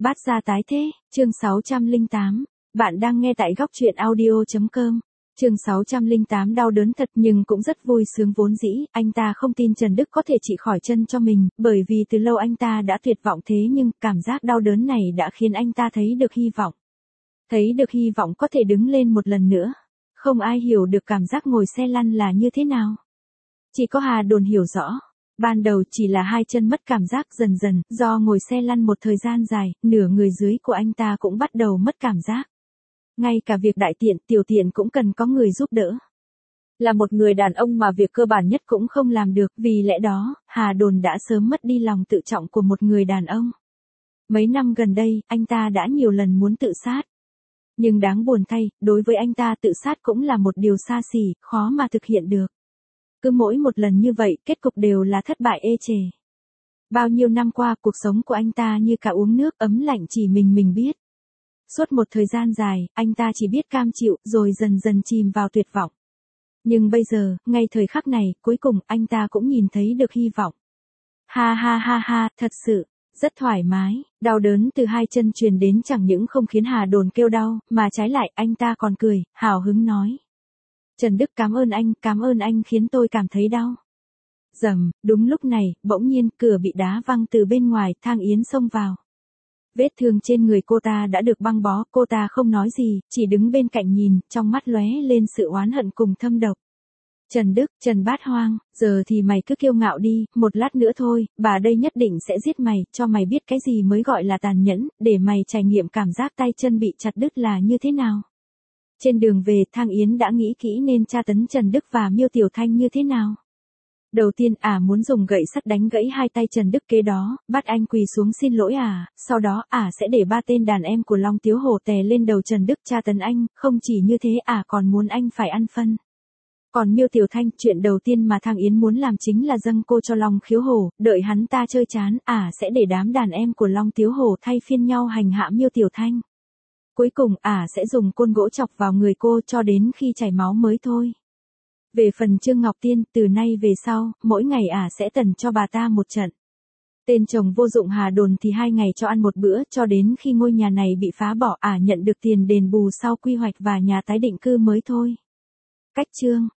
Bát gia tái thế, chương 608. Bạn đang nghe tại góc truyện audio.com. Chương 608 đau đớn thật nhưng cũng rất vui sướng vốn dĩ, anh ta không tin Trần Đức có thể trị khỏi chân cho mình, bởi vì từ lâu anh ta đã tuyệt vọng thế nhưng cảm giác đau đớn này đã khiến anh ta thấy được hy vọng. Thấy được hy vọng có thể đứng lên một lần nữa. Không ai hiểu được cảm giác ngồi xe lăn là như thế nào. Chỉ có Hà Đồn hiểu rõ. Ban đầu chỉ là hai chân mất cảm giác dần dần, do ngồi xe lăn một thời gian dài, nửa người dưới của anh ta cũng bắt đầu mất cảm giác. Ngay cả việc đại tiện, tiểu tiện cũng cần có người giúp đỡ. Là một người đàn ông mà việc cơ bản nhất cũng không làm được, vì lẽ đó, Hà Đồn đã sớm mất đi lòng tự trọng của một người đàn ông. Mấy năm gần đây, anh ta đã nhiều lần muốn tự sát. Nhưng đáng buồn thay, đối với anh ta tự sát cũng là một điều xa xỉ, khó mà thực hiện được. Cứ mỗi một lần như vậy, kết cục đều là thất bại ê chề. Bao nhiêu năm qua, cuộc sống của anh ta như cả uống nước ấm lạnh chỉ mình biết. Suốt một thời gian dài, anh ta chỉ biết cam chịu, rồi dần dần chìm vào tuyệt vọng. Nhưng bây giờ, ngay thời khắc này, cuối cùng, anh ta cũng nhìn thấy được hy vọng. Ha ha ha ha, thật sự, rất thoải mái, đau đớn từ hai chân truyền đến chẳng những không khiến Hà Đồn kêu đau, mà trái lại, anh ta còn cười, hào hứng nói. Trần Đức cảm ơn anh khiến tôi cảm thấy đau. Rầm, đúng lúc này, bỗng nhiên, cửa bị đá văng từ bên ngoài, Thang Yến xông vào. Vết thương trên người cô ta đã được băng bó, cô ta không nói gì, chỉ đứng bên cạnh nhìn, trong mắt lóe lên sự oán hận cùng thâm độc. Trần Đức, Trần Bát Hoang, giờ thì mày cứ kiêu ngạo đi, một lát nữa thôi, bà đây nhất định sẽ giết mày, cho mày biết cái gì mới gọi là tàn nhẫn, để mày trải nghiệm cảm giác tay chân bị chặt đứt là như thế nào. Trên đường về, Thang Yến đã nghĩ kỹ nên tra tấn Trần Đức và Miêu Tiểu Thanh như thế nào. Đầu tiên muốn dùng gậy sắt đánh gãy hai tay Trần Đức, kế đó, bắt anh quỳ xuống xin lỗi sau đó sẽ để ba tên đàn em của Long Tiếu Hổ tè lên đầu Trần Đức tra tấn anh, không chỉ như thế còn muốn anh phải ăn phân. Còn Miêu Tiểu Thanh, chuyện đầu tiên mà Thang Yến muốn làm chính là dâng cô cho Long Khiếu Hổ, đợi hắn ta chơi chán, sẽ để đám đàn em của Long Tiếu Hổ thay phiên nhau hành hạ Miêu Tiểu Thanh. Cuối cùng sẽ dùng côn gỗ chọc vào người cô cho đến khi chảy máu mới thôi. Về phần Trương Ngọc Tiên, từ nay về sau, mỗi ngày sẽ tần cho bà ta một trận. Tên chồng vô dụng Hà Đồn thì 2 ngày cho ăn một bữa, cho đến khi ngôi nhà này bị phá bỏ nhận được tiền đền bù sau quy hoạch và nhà tái định cư mới thôi. Cách chương